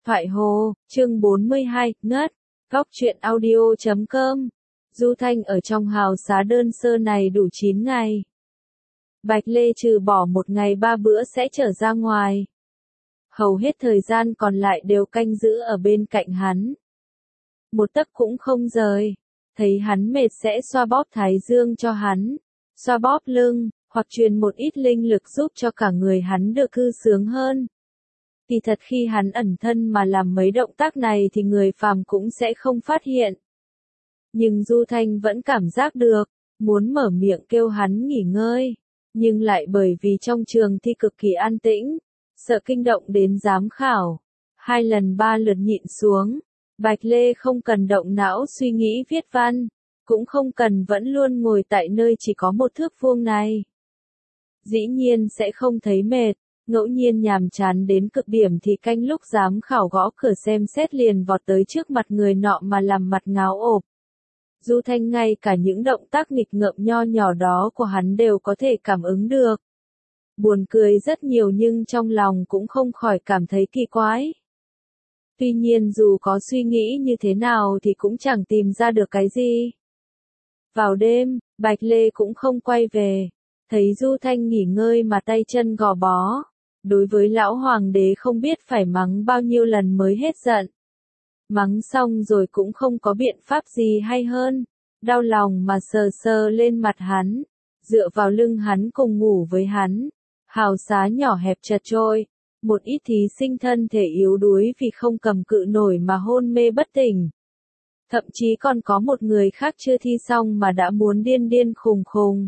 Thoại Hồ, chương 42, ngất. Góc truyện audio.com. Du Thanh ở trong hào xá đơn sơ này đủ 9 ngày. Bạch Lê trừ bỏ một ngày 3 bữa sẽ trở ra ngoài. Hầu hết thời gian còn lại đều canh giữ ở bên cạnh hắn. Một tấc cũng không rời. Thấy hắn mệt sẽ xoa bóp thái dương cho hắn, xoa bóp lưng, hoặc truyền một ít linh lực giúp cho cả người hắn được cư sướng hơn. Kỳ thật khi hắn ẩn thân mà làm mấy động tác này thì người phàm cũng sẽ không phát hiện. Nhưng Du Thanh vẫn cảm giác được, muốn mở miệng kêu hắn nghỉ ngơi, nhưng lại bởi vì trong trường thi cực kỳ an tĩnh, sợ kinh động đến giám khảo. 2 lần 3 lượt nhịn xuống, Bạch Lê không cần động não suy nghĩ viết văn, cũng không cần vẫn luôn ngồi tại nơi chỉ có một thước vuông này. Dĩ nhiên sẽ không thấy mệt. Ngẫu nhiên nhàm chán đến cực điểm thì canh lúc giám khảo gõ cửa xem xét liền vọt tới trước mặt người nọ mà làm mặt ngáo ộp. Du Thanh ngay cả những động tác nghịch ngợm nho nhỏ đó của hắn đều có thể cảm ứng được. Buồn cười rất nhiều nhưng trong lòng cũng không khỏi cảm thấy kỳ quái. Tuy nhiên dù có suy nghĩ như thế nào thì cũng chẳng tìm ra được cái gì. Vào đêm, Bạch Lê cũng không quay về. Thấy Du Thanh nghỉ ngơi mà tay chân gò bó. Đối với lão hoàng đế không biết phải mắng bao nhiêu lần mới hết giận. Mắng xong rồi cũng không có biện pháp gì hay hơn. Đau lòng mà sờ sờ lên mặt hắn. Dựa vào lưng hắn cùng ngủ với hắn. Hào xá nhỏ hẹp chật chội. Một ít thí sinh thân thể yếu đuối vì không cầm cự nổi mà hôn mê bất tỉnh. Thậm chí còn có một người khác chưa thi xong mà đã muốn điên điên khùng khùng.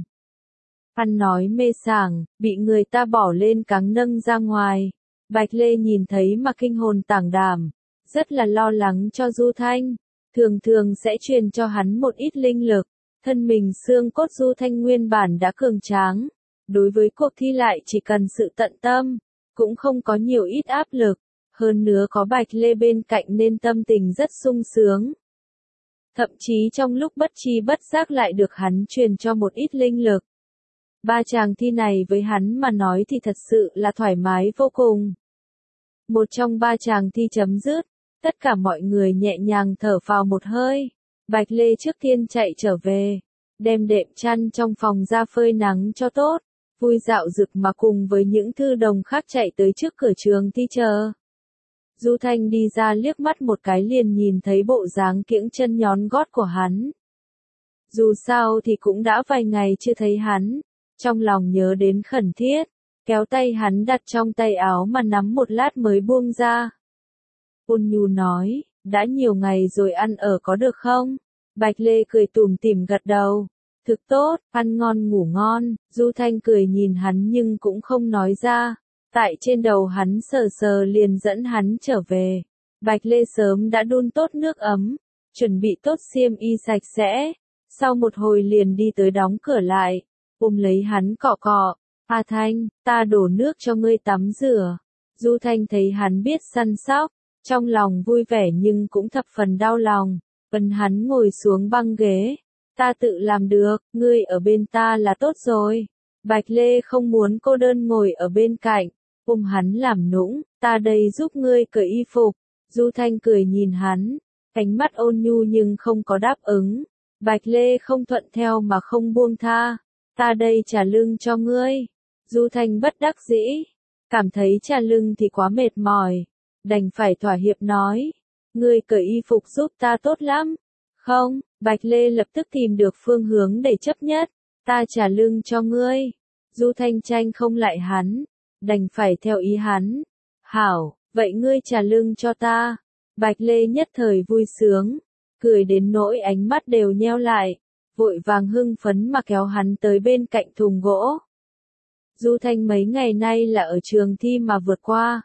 Ăn nói mê sảng, bị người ta bỏ lên cáng nâng ra ngoài. Bạch Lê nhìn thấy mà kinh hồn tảng đảm, rất là lo lắng cho Du Thanh. Thường thường sẽ truyền cho hắn một ít linh lực. Thân mình xương cốt Du Thanh nguyên bản đã cường tráng. Đối với cuộc thi lại chỉ cần sự tận tâm, cũng không có nhiều ít áp lực. Hơn nữa có Bạch Lê bên cạnh nên tâm tình rất sung sướng. Thậm chí trong lúc bất tri bất giác lại được hắn truyền cho một ít linh lực. 3 chàng thi này với hắn mà nói thì thật sự là thoải mái vô cùng. Một trong 3 chàng thi chấm dứt, tất cả mọi người nhẹ nhàng thở phào một hơi. Bạch Lê trước tiên chạy trở về, đem đệm chăn trong phòng ra phơi nắng cho tốt, vui dạo rực mà cùng với những thư đồng khác chạy tới trước cửa trường thi chờ. Du Thanh đi ra liếc mắt một cái liền nhìn thấy bộ dáng kiễng chân nhón gót của hắn. Dù sao thì cũng đã vài ngày chưa thấy hắn. Trong lòng nhớ đến khẩn thiết, kéo tay hắn đặt trong tay áo mà nắm một lát mới buông ra. Ôn nhu nói, đã nhiều ngày rồi ăn ở có được không? Bạch Lê cười tủm tỉm gật đầu. Thực tốt, ăn ngon ngủ ngon. Du Thanh cười nhìn hắn nhưng cũng không nói ra. Tại trên đầu hắn sờ sờ liền dẫn hắn trở về. Bạch Lê sớm đã đun tốt nước ấm, chuẩn bị tốt xiêm y sạch sẽ. Sau một hồi liền đi tới đóng cửa lại. Ôm lấy hắn cọ cọ, A Thanh, ta đổ nước cho ngươi tắm rửa. Du Thanh thấy hắn biết săn sóc, trong lòng vui vẻ nhưng cũng thập phần đau lòng. Ấn hắn ngồi xuống băng ghế, ta tự làm được, ngươi ở bên ta là tốt rồi. Bạch Lê không muốn cô đơn ngồi ở bên cạnh, ôm hắn làm nũng, ta đây giúp ngươi cởi y phục. Du Thanh cười nhìn hắn, ánh mắt ôn nhu nhưng không có đáp ứng. Bạch Lê không thuận theo mà không buông tha. Ta đây trả lưng cho ngươi. Du Thanh bất đắc dĩ. Cảm thấy trả lưng thì quá mệt mỏi. Đành phải thỏa hiệp nói. Ngươi cởi y phục giúp ta tốt lắm. Không, Bạch Lê lập tức tìm được phương hướng để chấp nhất. Ta trả lưng cho ngươi. Du Thanh tranh không lại hắn. Đành phải theo ý hắn. Hảo, vậy ngươi trả lưng cho ta. Bạch Lê nhất thời vui sướng. Cười đến nỗi ánh mắt đều nheo lại. Vội vàng hưng phấn mà kéo hắn tới bên cạnh thùng gỗ. Du Thanh mấy ngày nay là ở trường thi mà vượt qua.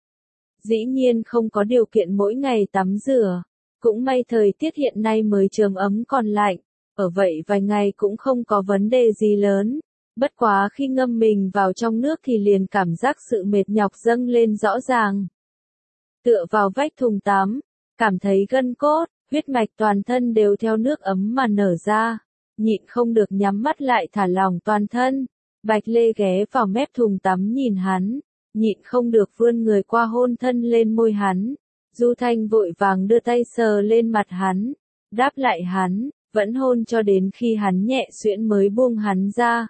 Dĩ nhiên không có điều kiện mỗi ngày tắm rửa. Cũng may thời tiết hiện nay mới chớm ấm còn lạnh. Ở vậy vài ngày cũng không có vấn đề gì lớn. Bất quá khi ngâm mình vào trong nước thì liền cảm giác sự mệt nhọc dâng lên rõ ràng. Tựa vào vách thùng tắm, cảm thấy gân cốt, huyết mạch toàn thân đều theo nước ấm mà nở ra. Nhịn không được nhắm mắt lại thả lỏng toàn thân. Bạch Lê ghé vào mép thùng tắm nhìn hắn, nhịn không được vươn người qua hôn thân lên môi hắn. Du Thanh vội vàng đưa tay sờ lên mặt hắn, đáp lại hắn, vẫn hôn cho đến khi hắn nhẹ xuyễn mới buông hắn ra.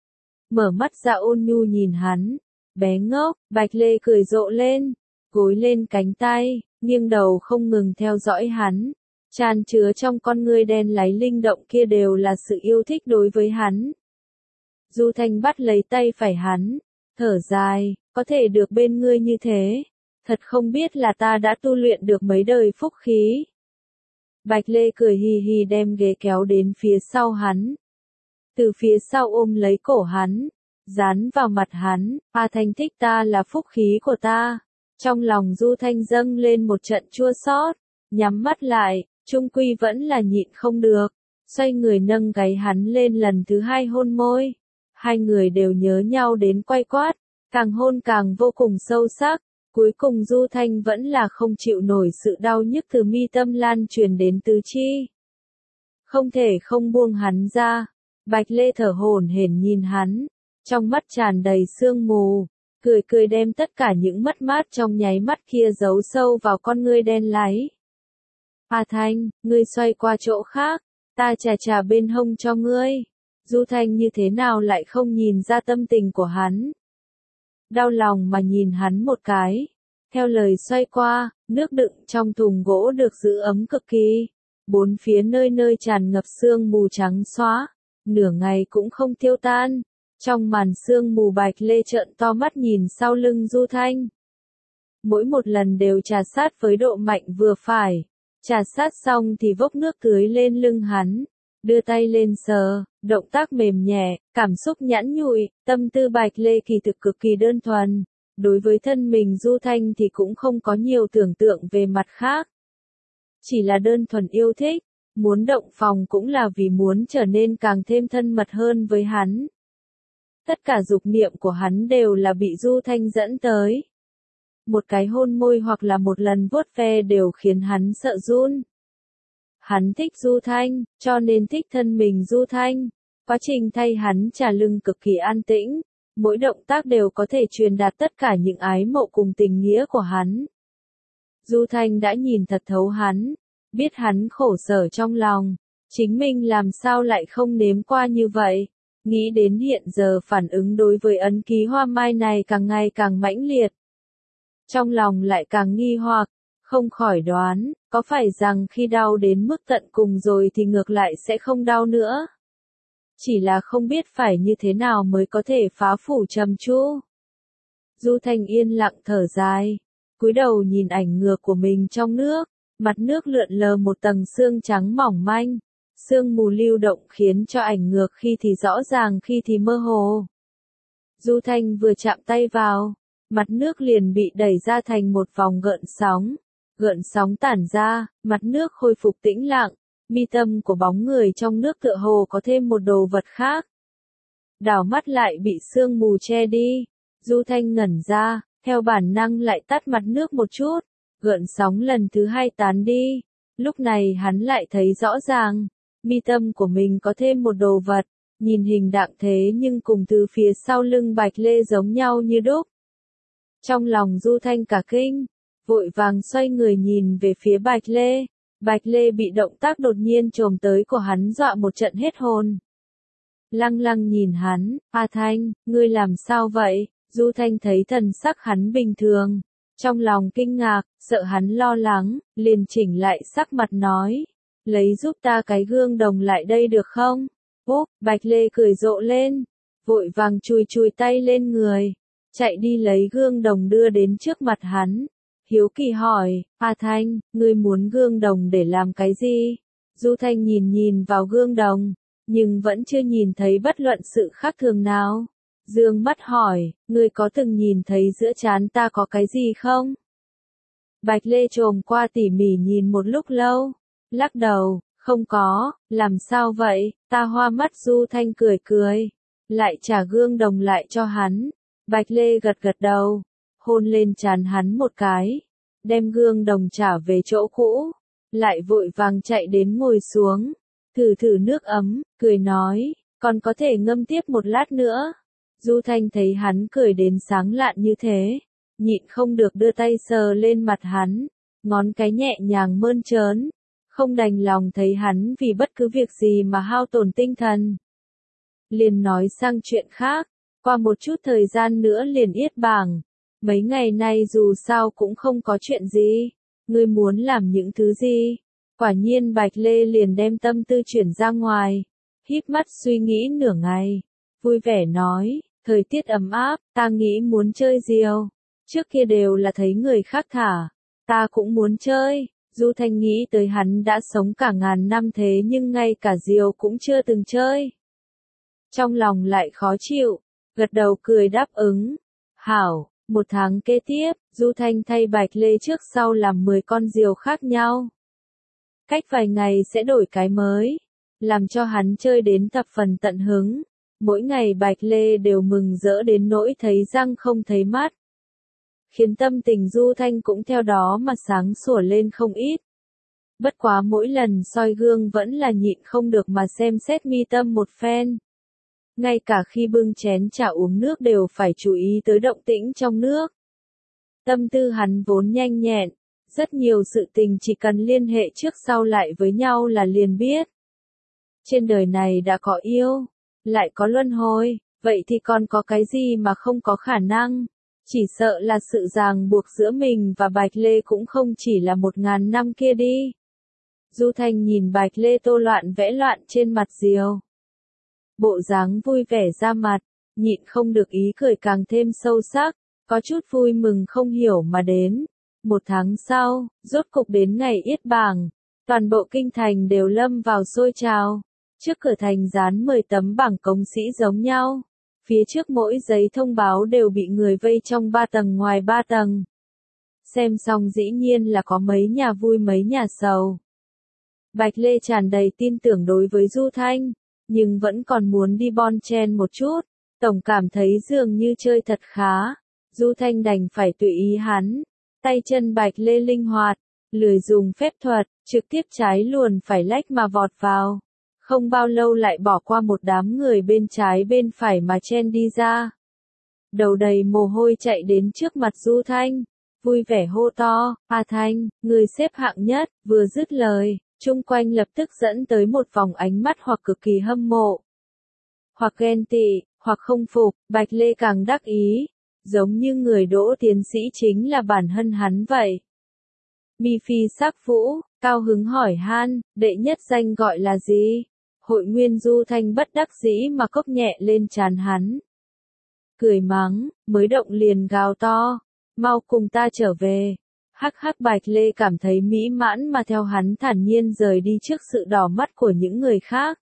Mở mắt ra ôn nhu nhìn hắn, bé ngốc, Bạch Lê cười rộ lên, gối lên cánh tay, nghiêng đầu không ngừng theo dõi hắn. Tràn chứa trong con ngươi đen láy linh động kia đều là sự yêu thích đối với hắn. Du Thanh bắt lấy tay phải hắn, thở dài, có thể được bên ngươi như thế, thật không biết là ta đã tu luyện được mấy đời phúc khí. Bạch Lê cười hì hì đem ghế kéo đến phía sau hắn. Từ phía sau ôm lấy cổ hắn, dán vào mặt hắn, A Thanh thích ta là phúc khí của ta. Trong lòng Du Thanh dâng lên một trận chua xót, nhắm mắt lại, chung quy vẫn là nhịn không được, xoay người nâng gáy hắn lên lần thứ hai hôn môi. Hai người đều nhớ nhau đến quay quát, càng hôn càng vô cùng sâu sắc, cuối cùng Du Thanh vẫn là không chịu nổi sự đau nhức từ mi tâm lan truyền đến tứ chi. Không thể không buông hắn ra, Bạch Lê thở hổn hển nhìn hắn, trong mắt tràn đầy sương mù, cười cười đem tất cả những mất mát trong nháy mắt kia giấu sâu vào con ngươi đen láy. A Thanh, ngươi xoay qua chỗ khác, ta chà bên hông cho ngươi. Du Thanh như thế nào lại không nhìn ra tâm tình của hắn. Đau lòng mà nhìn hắn một cái. Theo lời xoay qua, nước đựng trong thùng gỗ được giữ ấm cực kỳ. Bốn phía nơi nơi tràn ngập sương mù trắng xóa, nửa ngày cũng không tiêu tan. Trong màn sương mù Bạch Lê trợn to mắt nhìn sau lưng Du Thanh. Mỗi một lần đều trà sát với độ mạnh vừa phải. Trà sát xong thì vốc nước tưới lên lưng hắn, đưa tay lên sờ, động tác mềm nhẹ, cảm xúc nhẵn nhụi, tâm tư Bạch Lê kỳ thực cực kỳ đơn thuần. Đối với thân mình Du Thanh thì cũng không có nhiều tưởng tượng về mặt khác. Chỉ là đơn thuần yêu thích, muốn động phòng cũng là vì muốn trở nên càng thêm thân mật hơn với hắn. Tất cả dục niệm của hắn đều là bị Du Thanh dẫn tới. Một cái hôn môi hoặc là một lần vuốt ve đều khiến hắn sợ run. Hắn thích Du Thanh, cho nên thích thân mình Du Thanh. Quá trình thay hắn trả lưng cực kỳ an tĩnh, mỗi động tác đều có thể truyền đạt tất cả những ái mộ cùng tình nghĩa của hắn. Du Thanh đã nhìn thật thấu hắn, biết hắn khổ sở trong lòng, chính mình làm sao lại không nếm qua như vậy. Nghĩ đến hiện giờ phản ứng đối với ấn ký hoa mai này càng ngày càng mãnh liệt. Trong lòng lại càng nghi hoặc, không khỏi đoán, có phải rằng khi đau đến mức tận cùng rồi thì ngược lại sẽ không đau nữa. Chỉ là không biết phải như thế nào mới có thể phá phủ trầm tru. Du Thanh yên lặng thở dài, cúi đầu nhìn ảnh ngược của mình trong nước, mặt nước lượn lờ một tầng sương trắng mỏng manh. Sương mù lưu động khiến cho ảnh ngược khi thì rõ ràng khi thì mơ hồ. Du Thanh vừa chạm tay vào, mặt nước liền bị đẩy ra thành một vòng gợn sóng tản ra, mặt nước khôi phục tĩnh lặng, mi tâm của bóng người trong nước tựa hồ có thêm một đồ vật khác. Đảo mắt lại bị sương mù che đi, Du Thanh ngẩn ra, theo bản năng lại tắt mặt nước một chút, gợn sóng lần thứ hai tán đi, lúc này hắn lại thấy rõ ràng. Mi tâm của mình có thêm một đồ vật, nhìn hình dạng thế nhưng cùng từ phía sau lưng Bạch Lê giống nhau như đúc. Trong lòng Du Thanh cả kinh, vội vàng xoay người nhìn về phía Bạch Lê. Bạch Lê bị động tác đột nhiên chồm tới của hắn dọa một trận hết hồn. Lăng lăng nhìn hắn, A Thanh, ngươi làm sao vậy? Du Thanh thấy thần sắc hắn bình thường, trong lòng kinh ngạc, sợ hắn lo lắng, liền chỉnh lại sắc mặt nói. Lấy giúp ta cái gương đồng lại đây được không? Úp, Bạch Lê cười rộ lên, vội vàng chùi tay lên người, chạy đi lấy gương đồng đưa đến trước mặt hắn. Hiếu kỳ hỏi, A Thanh, ngươi muốn gương đồng để làm cái gì? Du Thanh nhìn vào gương đồng, nhưng vẫn chưa nhìn thấy bất luận sự khác thường nào. Dương mắt hỏi, ngươi có từng nhìn thấy giữa trán ta có cái gì không? Bạch Lê chồm qua tỉ mỉ nhìn một lúc lâu. Lắc đầu, không có, làm sao vậy, ta hoa mắt. Du Thanh cười, lại trả gương đồng lại cho hắn. Bạch Lê gật đầu, hôn lên trán hắn một cái, đem gương đồng trả về chỗ cũ, lại vội vàng chạy đến ngồi xuống, thử nước ấm, cười nói, còn có thể ngâm tiếp một lát nữa. Du Thanh thấy hắn cười đến sáng lạn như thế, nhịn không được đưa tay sờ lên mặt hắn. ngón cái nhẹ nhàng mơn trớn, không đành lòng thấy hắn vì bất cứ việc gì mà hao tổn tinh thần. Liền nói sang chuyện khác, qua một chút thời gian nữa liền yết bảng, mấy ngày nay dù sao cũng không có chuyện gì, ngươi muốn làm những thứ gì? Quả nhiên Bạch Lê liền đem tâm tư chuyển ra ngoài, híp mắt suy nghĩ nửa ngày, vui vẻ nói, thời tiết ấm áp, ta nghĩ muốn chơi diều, trước kia đều là thấy người khác thả, ta cũng muốn chơi. Du Thanh nghĩ tới hắn đã sống cả ngàn năm thế nhưng ngay cả diều cũng chưa từng chơi. Trong lòng lại khó chịu, gật đầu cười đáp ứng. Hảo, một tháng kế tiếp, Du Thanh thay Bạch Lê trước sau làm 10 con diều khác nhau. Cách vài ngày sẽ đổi cái mới, làm cho hắn chơi đến thập phần tận hứng. Mỗi ngày Bạch Lê đều mừng rỡ đến nỗi thấy răng không thấy mắt. Khiến tâm tình Du Thanh cũng theo đó mà sáng sủa lên không ít. Bất quá mỗi lần soi gương vẫn là nhịn không được mà xem xét mi tâm một phen. Ngay cả khi bưng chén trà uống nước đều phải chú ý tới động tĩnh trong nước. Tâm tư hắn vốn nhanh nhẹn, rất nhiều sự tình chỉ cần liên hệ trước sau lại với nhau là liền biết. Trên đời này đã có yêu, lại có luân hồi, vậy thì còn có cái gì mà không có khả năng? Chỉ sợ là sự ràng buộc giữa mình và Bạch Lê cũng không chỉ là 1000 năm kia đi. Du Thanh nhìn Bạch Lê tô loạn vẽ loạn trên mặt diều. Bộ dáng vui vẻ ra mặt, nhịn không được ý cười càng thêm sâu sắc, có chút vui mừng không hiểu mà đến. Một tháng sau, rốt cục đến ngày yết bảng, toàn bộ kinh thành đều lâm vào sôi trào. Trước cửa thành dán 10 tấm bảng công sĩ giống nhau. Phía trước mỗi giấy thông báo đều bị người vây trong 3 tầng ngoài 3 tầng. Xem xong dĩ nhiên là có mấy nhà vui mấy nhà sầu. Bạch Lê tràn đầy tin tưởng đối với Du Thanh, nhưng vẫn còn muốn đi bon chen một chút, tổng cảm thấy dường như chơi thật khá. Du Thanh đành phải tùy ý hắn, tay chân Bạch Lê linh hoạt, lười dùng phép thuật, trực tiếp trái luồn phải lách mà vọt vào. Không bao lâu lại bỏ qua một đám người bên trái bên phải mà chen đi ra. Đầu đầy mồ hôi chạy đến trước mặt Du Thanh, vui vẻ hô to, A Thanh, người xếp hạng nhất, vừa dứt lời, chung quanh lập tức dẫn tới một vòng ánh mắt hoặc cực kỳ hâm mộ, hoặc ghen tị, hoặc không phục. Bạch Lê càng đắc ý, giống như người đỗ tiến sĩ chính là bản thân hắn vậy. Mi Phi sắc vũ, cao hứng hỏi han, đệ nhất danh gọi là gì? Hội Nguyên Du Thanh bất đắc dĩ mà cốc nhẹ lên trán hắn. Cười mắng, mới động liền gào to, mau cùng ta trở về. Hắc hắc. Bạch Lê cảm thấy mỹ mãn mà theo hắn thản nhiên rời đi trước sự đỏ mắt của những người khác.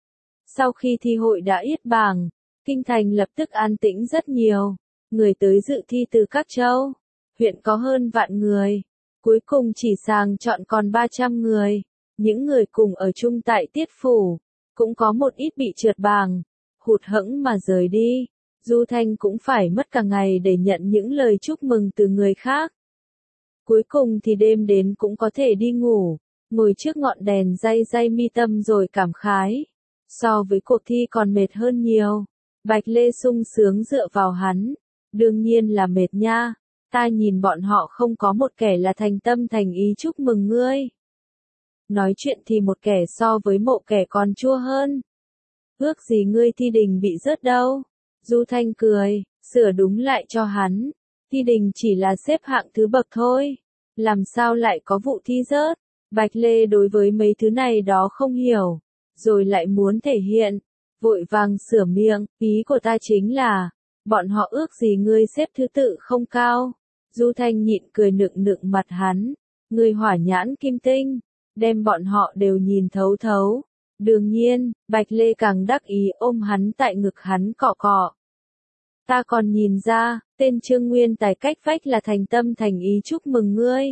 Sau khi thi hội đã yết bảng, kinh thành lập tức an tĩnh rất nhiều. Người tới dự thi từ các châu, huyện có hơn vạn người. Cuối cùng chỉ sàng chọn còn 300 người. Những người cùng ở chung tại Tiết Phủ, cũng có một ít bị trượt bảng, hụt hẫng mà rời đi. Du Thanh cũng phải mất cả ngày để nhận những lời chúc mừng từ người khác. Cuối cùng thì đêm đến cũng có thể đi ngủ, ngồi trước ngọn đèn day day mi tâm rồi cảm khái. So với cuộc thi còn mệt hơn nhiều. Bạch Lê sung sướng dựa vào hắn. Đương nhiên là mệt nha, ta nhìn bọn họ không có một kẻ là thành tâm thành ý chúc mừng ngươi. Nói chuyện thì một kẻ so với mộ kẻ còn chua hơn. Ước gì ngươi thi đình bị rớt đâu. Du Thanh cười, sửa đúng lại cho hắn. Thi đình chỉ là xếp hạng thứ bậc thôi. Làm sao lại có vụ thi rớt? Bạch Lê đối với mấy thứ này đó không hiểu. Rồi lại muốn thể hiện. Vội vàng sửa miệng, ý của ta chính là, bọn họ ước gì ngươi xếp thứ tự không cao. Du Thanh nhịn cười nựng nựng mặt hắn. Ngươi hỏa nhãn kim tinh, đem bọn họ đều nhìn thấu thấu. Đương nhiên, Bạch Lê càng đắc ý ôm hắn tại ngực hắn cọ cọ. Ta còn nhìn ra, tên Trương Nguyên Tài cách vách là thành tâm thành ý chúc mừng ngươi.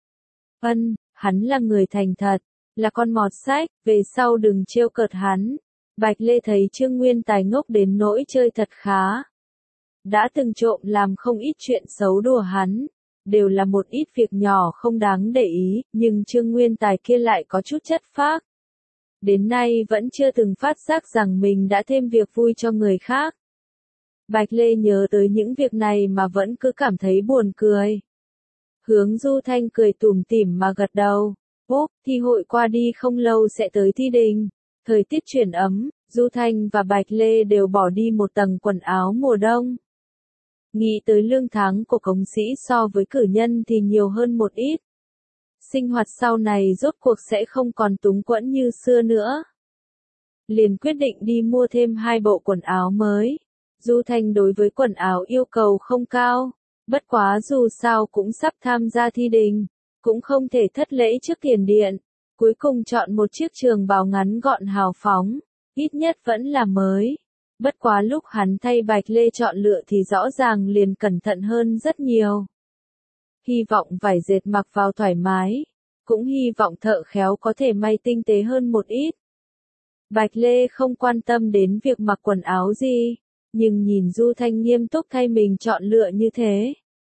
Hắn là người thành thật, là con mọt sách, về sau đừng trêu cợt hắn. Bạch Lê thấy Trương Nguyên Tài ngốc đến nỗi chơi thật khá. Đã từng trộm làm không ít chuyện xấu đùa hắn, đều là một ít việc nhỏ không đáng để ý, nhưng Trương Nguyên Tài kia lại có chút chất phác. Đến nay vẫn chưa từng phát giác rằng mình đã thêm việc vui cho người khác. Bạch Lê nhớ tới những việc này mà vẫn cứ cảm thấy buồn cười. Hướng Du Thanh cười tủm tỉm mà gật đầu. Úp, thi hội qua đi không lâu sẽ tới thi đình. Thời tiết chuyển ấm, Du Thanh và Bạch Lê đều bỏ đi một tầng quần áo mùa đông. Nghĩ tới lương tháng của công sĩ so với cử nhân thì nhiều hơn một ít. Sinh hoạt sau này rốt cuộc sẽ không còn túng quẫn như xưa nữa. Liền quyết định đi mua thêm 2 bộ quần áo mới. Du Thanh đối với quần áo yêu cầu không cao, bất quá dù sao cũng sắp tham gia thi đình, cũng không thể thất lễ trước tiền điện. Cuối cùng chọn một chiếc trường bào ngắn gọn hào phóng, ít nhất vẫn là mới. Bất quá lúc hắn thay Bạch Lê chọn lựa thì rõ ràng liền cẩn thận hơn rất nhiều. Hy vọng vải dệt mặc vào thoải mái, cũng hy vọng thợ khéo có thể may tinh tế hơn một ít. Bạch Lê không quan tâm đến việc mặc quần áo gì, nhưng nhìn Du Thanh nghiêm túc thay mình chọn lựa như thế.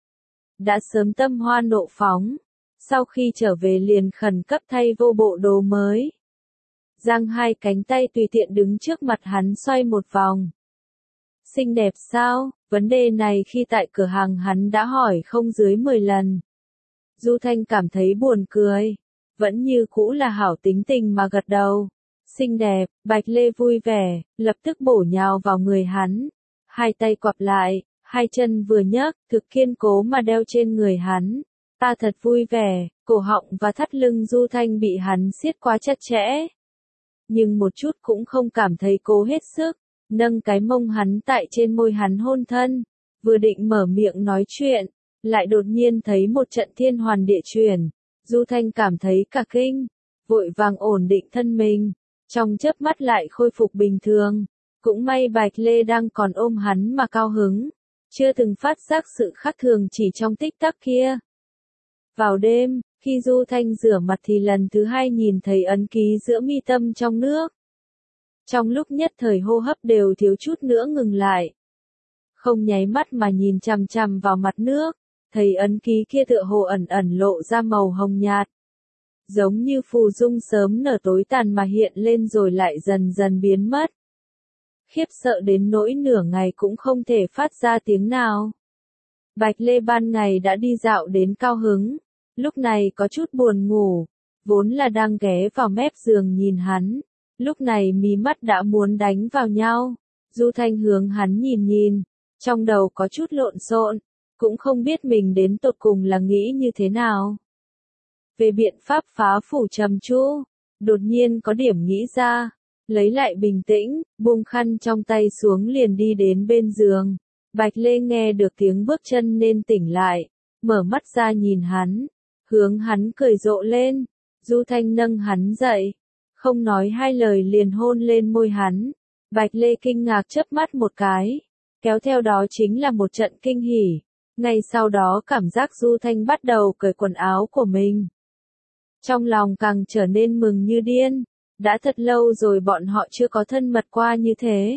Đã sớm tâm hoa nộ phóng, sau khi trở về liền khẩn cấp thay vô bộ đồ mới. Giang 2 cánh tay tùy tiện đứng trước mặt hắn xoay một vòng. Xinh đẹp sao? Vấn đề này khi tại cửa hàng hắn đã hỏi không dưới 10 lần. Du Thanh cảm thấy buồn cười, vẫn như cũ là hảo tính tình mà gật đầu. Xinh đẹp, Bạch Lê vui vẻ, lập tức bổ nhào vào người hắn. 2 tay quặp lại, 2 chân vừa nhấc, thực kiên cố mà đeo trên người hắn. Ta thật vui vẻ, cổ họng và thắt lưng Du Thanh bị hắn siết quá chặt chẽ. Nhưng một chút cũng không cảm thấy cố hết sức, nâng cái mông hắn tại trên môi hắn hôn thân. Vừa định mở miệng nói chuyện, lại đột nhiên thấy một trận thiên hoàn địa chuyển. Du Thanh cảm thấy cả kinh, vội vàng ổn định thân mình. Trong chớp mắt lại khôi phục bình thường, cũng may Bạch Lê đang còn ôm hắn mà cao hứng, chưa từng phát giác sự khác thường chỉ trong tích tắc kia. Vào đêm, khi Du Thanh rửa mặt thì lần thứ 2 nhìn thấy ấn ký giữa mi tâm trong nước. Trong lúc nhất thời hô hấp đều thiếu chút nữa ngừng lại. Không nháy mắt mà nhìn chằm chằm vào mặt nước, thấy ấn ký kia tựa hồ ẩn ẩn lộ ra màu hồng nhạt. Giống như phù dung sớm nở tối tàn mà hiện lên rồi lại dần dần biến mất. Khiếp sợ đến nỗi nửa ngày cũng không thể phát ra tiếng nào. Bạch Lê ban ngày đã đi dạo đến cao hứng, lúc này có chút buồn ngủ, vốn là đang ghé vào mép giường nhìn hắn, lúc này mí mắt đã muốn đánh vào nhau. Du Thanh hướng hắn nhìn nhìn, trong đầu có chút lộn xộn, cũng không biết mình đến tột cùng là nghĩ như thế nào. Về biện pháp phá phủ trầm tru, đột nhiên có điểm nghĩ ra, lấy lại bình tĩnh, buông khăn trong tay xuống liền đi đến bên giường. Bạch Lê nghe được tiếng bước chân nên tỉnh lại, mở mắt ra nhìn hắn, hướng hắn cười rộ lên. Du Thanh nâng hắn dậy, không nói 2 lời liền hôn lên môi hắn. Bạch Lê kinh ngạc chớp mắt một cái, kéo theo đó chính là một trận kinh hỉ. Ngay sau đó cảm giác Du Thanh bắt đầu cởi quần áo của mình. Trong lòng càng trở nên mừng như điên, đã thật lâu rồi bọn họ chưa có thân mật qua như thế.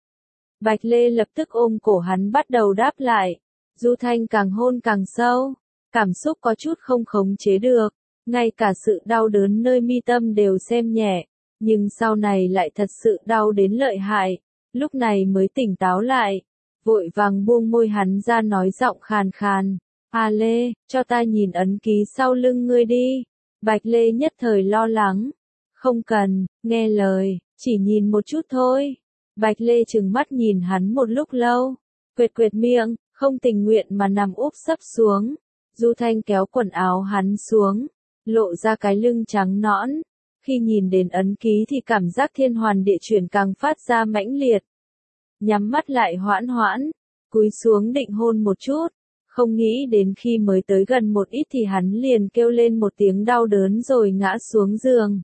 Bạch Lê lập tức ôm cổ hắn bắt đầu đáp lại, Du Thanh càng hôn càng sâu, cảm xúc có chút không khống chế được, ngay cả sự đau đớn nơi mi tâm đều xem nhẹ, nhưng sau này lại thật sự đau đến lợi hại, lúc này mới tỉnh táo lại, vội vàng buông môi hắn ra nói giọng khàn khàn, "A Lê, cho ta nhìn ấn ký sau lưng ngươi đi." Bạch Lê nhất thời lo lắng, "Không cần, nghe lời, chỉ nhìn một chút thôi." Bạch Lê trừng mắt nhìn hắn một lúc lâu, quệt quệt miệng, không tình nguyện mà nằm úp sấp xuống. Du Thanh kéo quần áo hắn xuống, lộ ra cái lưng trắng nõn. Khi nhìn đến ấn ký thì cảm giác thiên hoàn địa chuyển càng phát ra mãnh liệt. Nhắm mắt lại hoãn hoãn, cúi xuống định hôn một chút, không nghĩ đến khi mới tới gần một ít thì hắn liền kêu lên một tiếng đau đớn rồi ngã xuống giường.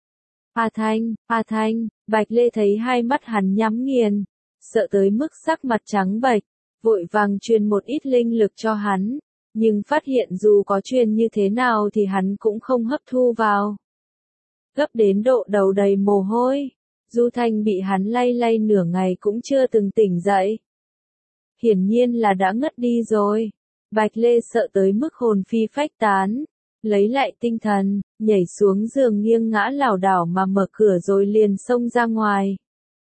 "A Thanh, A Thanh." Bạch Lê thấy 2 mắt hắn nhắm nghiền, sợ tới mức sắc mặt trắng bệch, vội vàng truyền một ít linh lực cho hắn, nhưng phát hiện dù có truyền như thế nào thì hắn cũng không hấp thu vào. Gấp đến độ đầu đầy mồ hôi, Du Thanh bị hắn lay lay nửa ngày cũng chưa từng tỉnh dậy. Hiển nhiên là đã ngất đi rồi. Bạch Lê sợ tới mức hồn phi phách tán, lấy lại tinh thần, nhảy xuống giường nghiêng ngã lảo đảo mà mở cửa rồi liền xông ra ngoài.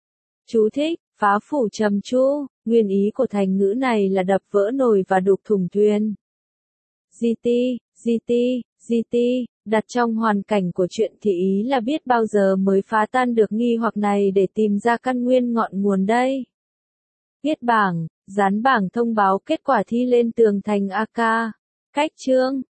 Chú thích, phá phủ trầm tru, nguyên ý của thành ngữ này là đập vỡ nồi và đục thùng thuyền. GT, đặt trong hoàn cảnh của chuyện thì ý là biết bao giờ mới phá tan được nghi hoặc này để tìm ra căn nguyên ngọn nguồn đây. Viết bảng, dán bảng thông báo kết quả thi lên tường thành AK. Cách chương